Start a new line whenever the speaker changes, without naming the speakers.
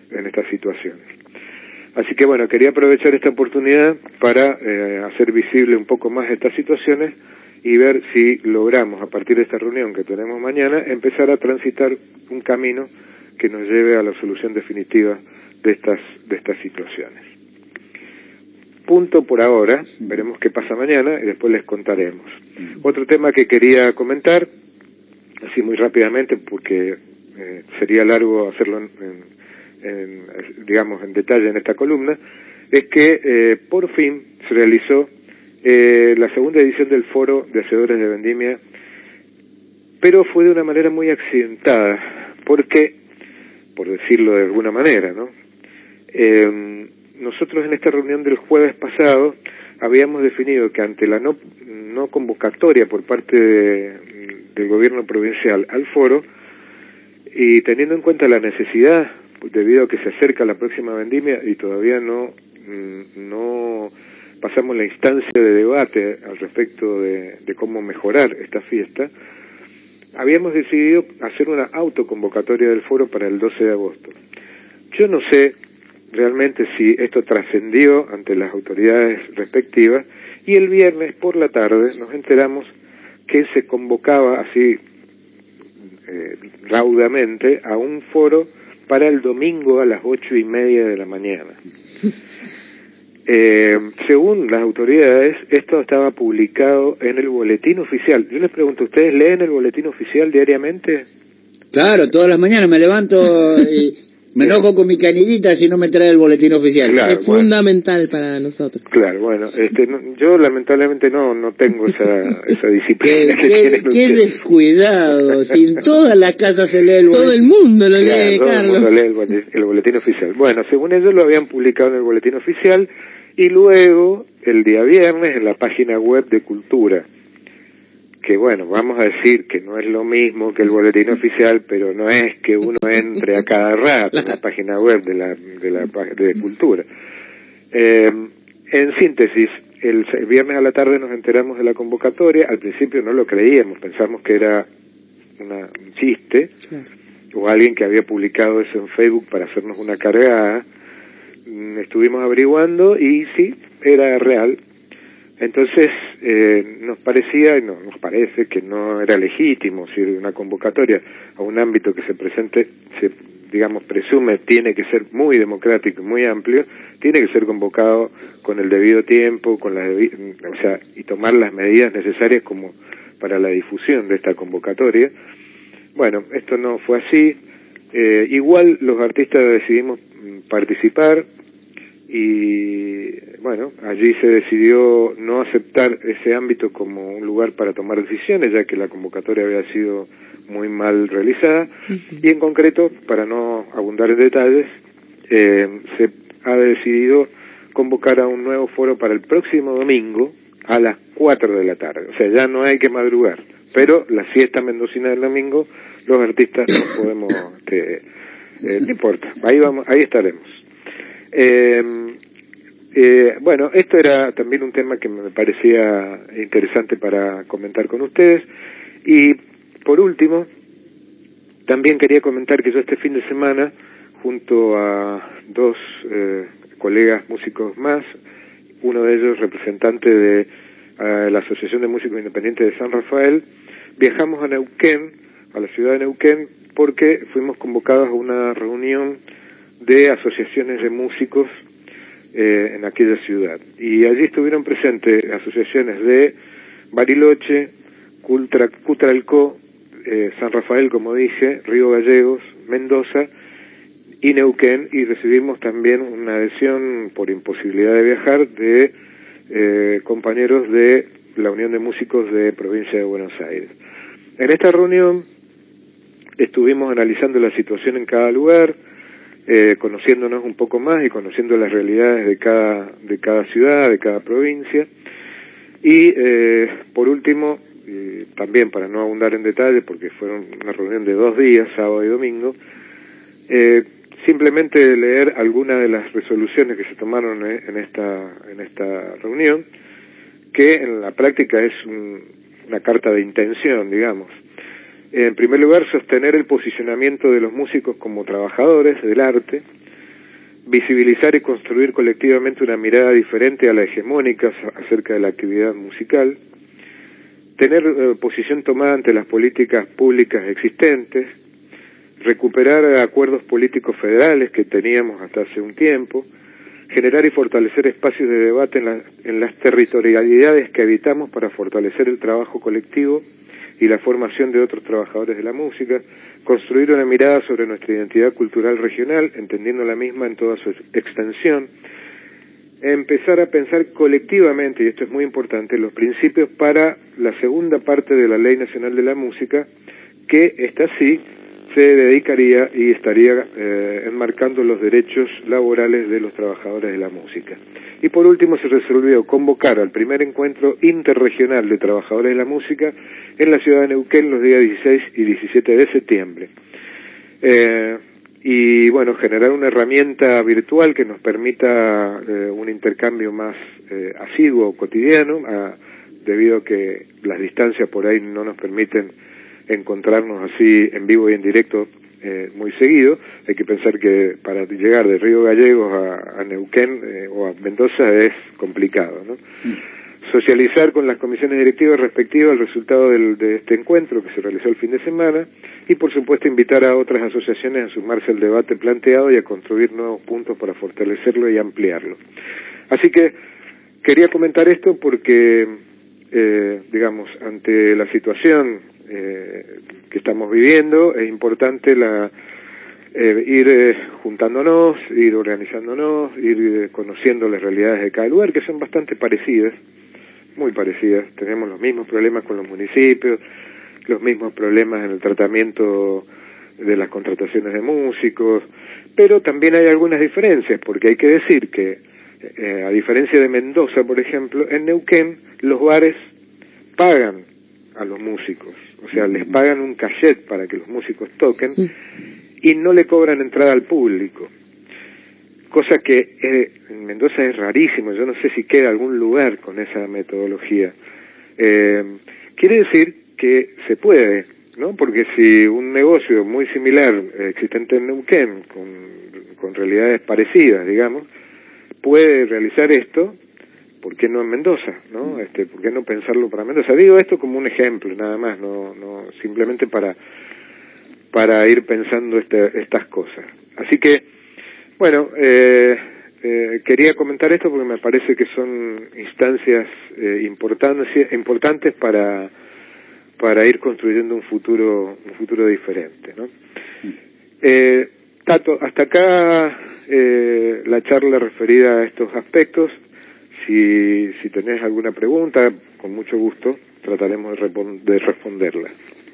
situaciones. Así que bueno, quería aprovechar esta oportunidad para hacer visible un poco más estas situaciones y ver si logramos, a partir de esta reunión que tenemos mañana, empezar a transitar un camino que nos lleve a la solución definitiva de estas situaciones. Punto por ahora, veremos qué pasa mañana y después les contaremos. Otro tema que quería comentar, así muy rápidamente, porque sería largo hacerlo en detalle en esta columna, es que por fin se realizó la segunda edición del Foro de Hacedores de Vendimia, pero fue de una manera muy accidentada, porque, por decirlo de alguna manera, ¿no? Nosotros en esta reunión del jueves pasado habíamos definido que ante la no convocatoria por parte del gobierno provincial al foro, y teniendo en cuenta la necesidad, debido a que se acerca la próxima vendimia y todavía no pasamos la instancia de debate al respecto de cómo mejorar esta fiesta, habíamos decidido hacer una autoconvocatoria del foro para el 12 de agosto. Yo no sé realmente si esto trascendió ante las autoridades respectivas, y el viernes por la tarde nos enteramos que se convocaba así raudamente a un foro para el domingo a las 8:30 de la mañana. Según las autoridades, esto estaba publicado en el boletín oficial. Yo les pregunto, ¿ustedes leen el boletín oficial diariamente?
Claro, todas las mañanas me levanto y me enojo con mi canillita si no me trae el boletín oficial.
Claro, es fundamental para nosotros.
Claro, bueno, yo lamentablemente no tengo esa disciplina.
Qué descuidado, si en todas las casas se lee el boletín.
Todo el mundo lo lee,
Carlos. Todo el mundo lee el boletín oficial. Bueno, según ellos lo habían publicado en el boletín oficial, y luego, el día viernes, en la página web de Cultura, que bueno, vamos a decir que no es lo mismo que el boletín oficial, pero no es que uno entre a cada rato en la página web de Cultura. En síntesis, el viernes a la tarde nos enteramos de la convocatoria. Al principio no lo creíamos, pensamos que era un chiste, o alguien que había publicado eso en Facebook para hacernos una cargada. Estuvimos averiguando y sí, era real. Entonces nos parece que no era legítimo, si una convocatoria a un ámbito que se presume tiene que ser muy democrático, muy amplio, tiene que ser convocado con el debido tiempo, y tomar las medidas necesarias como para la difusión de esta convocatoria. Bueno, esto no fue así. Igual los artistas decidimos participar, y bueno, allí se decidió no aceptar ese ámbito como un lugar para tomar decisiones, ya que la convocatoria había sido muy mal realizada. Y en concreto, para no abundar en detalles, se ha decidido convocar a un nuevo foro para el próximo domingo a las 4 de la tarde. O sea, ya no hay que madrugar, pero la siesta mendocina del domingo, los artistas no podemos, no importa, ahí estaremos. Bueno, esto era también un tema que me parecía interesante para comentar con ustedes. Y por último, también quería comentar que yo este fin de semana, junto a dos colegas músicos más, uno de ellos representante de la Asociación de Músicos Independientes de San Rafael, viajamos a Neuquén, a la ciudad de Neuquén, porque fuimos convocados a una reunión de asociaciones de músicos en aquella ciudad. Y allí estuvieron presentes asociaciones de Bariloche, Cutralcó, San Rafael, como dije, Río Gallegos, Mendoza y Neuquén, y recibimos también una adhesión por imposibilidad de viajar de compañeros de la Unión de Músicos de Provincia de Buenos Aires. En esta reunión estuvimos analizando la situación en cada lugar, conociéndonos un poco más y conociendo las realidades de cada ciudad, de cada provincia. Y por último, también para no abundar en detalle, porque fueron una reunión de 2 días, sábado y domingo, simplemente leer algunas de las resoluciones que se tomaron en esta reunión, que en la práctica es una carta de intención, digamos. En primer lugar, sostener el posicionamiento de los músicos como trabajadores del arte, visibilizar y construir colectivamente una mirada diferente a la hegemónica acerca de la actividad musical, tener posición tomada ante las políticas públicas existentes, recuperar acuerdos políticos federales que teníamos hasta hace un tiempo, generar y fortalecer espacios de debate en las territorialidades que habitamos para fortalecer el trabajo colectivo y la formación de otros trabajadores de la música, construir una mirada sobre nuestra identidad cultural regional, entendiendo la misma en toda su extensión, empezar a pensar colectivamente, y esto es muy importante, los principios para la segunda parte de la Ley Nacional de la Música, que esta sí se dedicaría y estaría enmarcando los derechos laborales de los trabajadores de la música. Y por último se resolvió convocar al primer encuentro interregional de trabajadores de la música en la ciudad de Neuquén los días 16 y 17 de septiembre. Y bueno, generar una herramienta virtual que nos permita un intercambio más asiduo, cotidiano, debido a que las distancias por ahí no nos permiten encontrarnos así en vivo y en directo muy seguido. Hay que pensar que para llegar de Río Gallegos a Neuquén o a Mendoza es complicado, ¿no? Sí. Socializar con las comisiones directivas respectivas el resultado de este encuentro que se realizó el fin de semana y por supuesto invitar a otras asociaciones a sumarse al debate planteado y a construir nuevos puntos para fortalecerlo y ampliarlo. Así que quería comentar esto porque, digamos, ante la situación que estamos viviendo, es importante ir juntándonos, ir organizándonos, ir conociendo las realidades de cada lugar, que son bastante parecidas, muy parecidas. Tenemos los mismos problemas con los municipios, los mismos problemas en el tratamiento de las contrataciones de músicos, pero también hay algunas diferencias, porque hay que decir que, a diferencia de Mendoza, por ejemplo, en Neuquén los bares pagan a los músicos, o sea, les pagan un cachet para que los músicos toquen y no le cobran entrada al público, cosa que en Mendoza es rarísimo. Yo no sé si queda algún lugar con esa metodología. Quiere decir que se puede, ¿no? Porque si un negocio muy similar existente en Neuquén, con realidades parecidas, digamos, puede realizar esto, ¿por qué no en Mendoza, no? ¿Por qué no pensarlo para Mendoza? Digo esto como un ejemplo, nada más, no simplemente para ir pensando estas cosas. Así que, bueno, quería comentar esto porque me parece que son instancias importantes para ir construyendo un futuro diferente, ¿no? Tato, hasta acá la charla referida a estos aspectos. Si tenés alguna pregunta, con mucho gusto trataremos de responderla.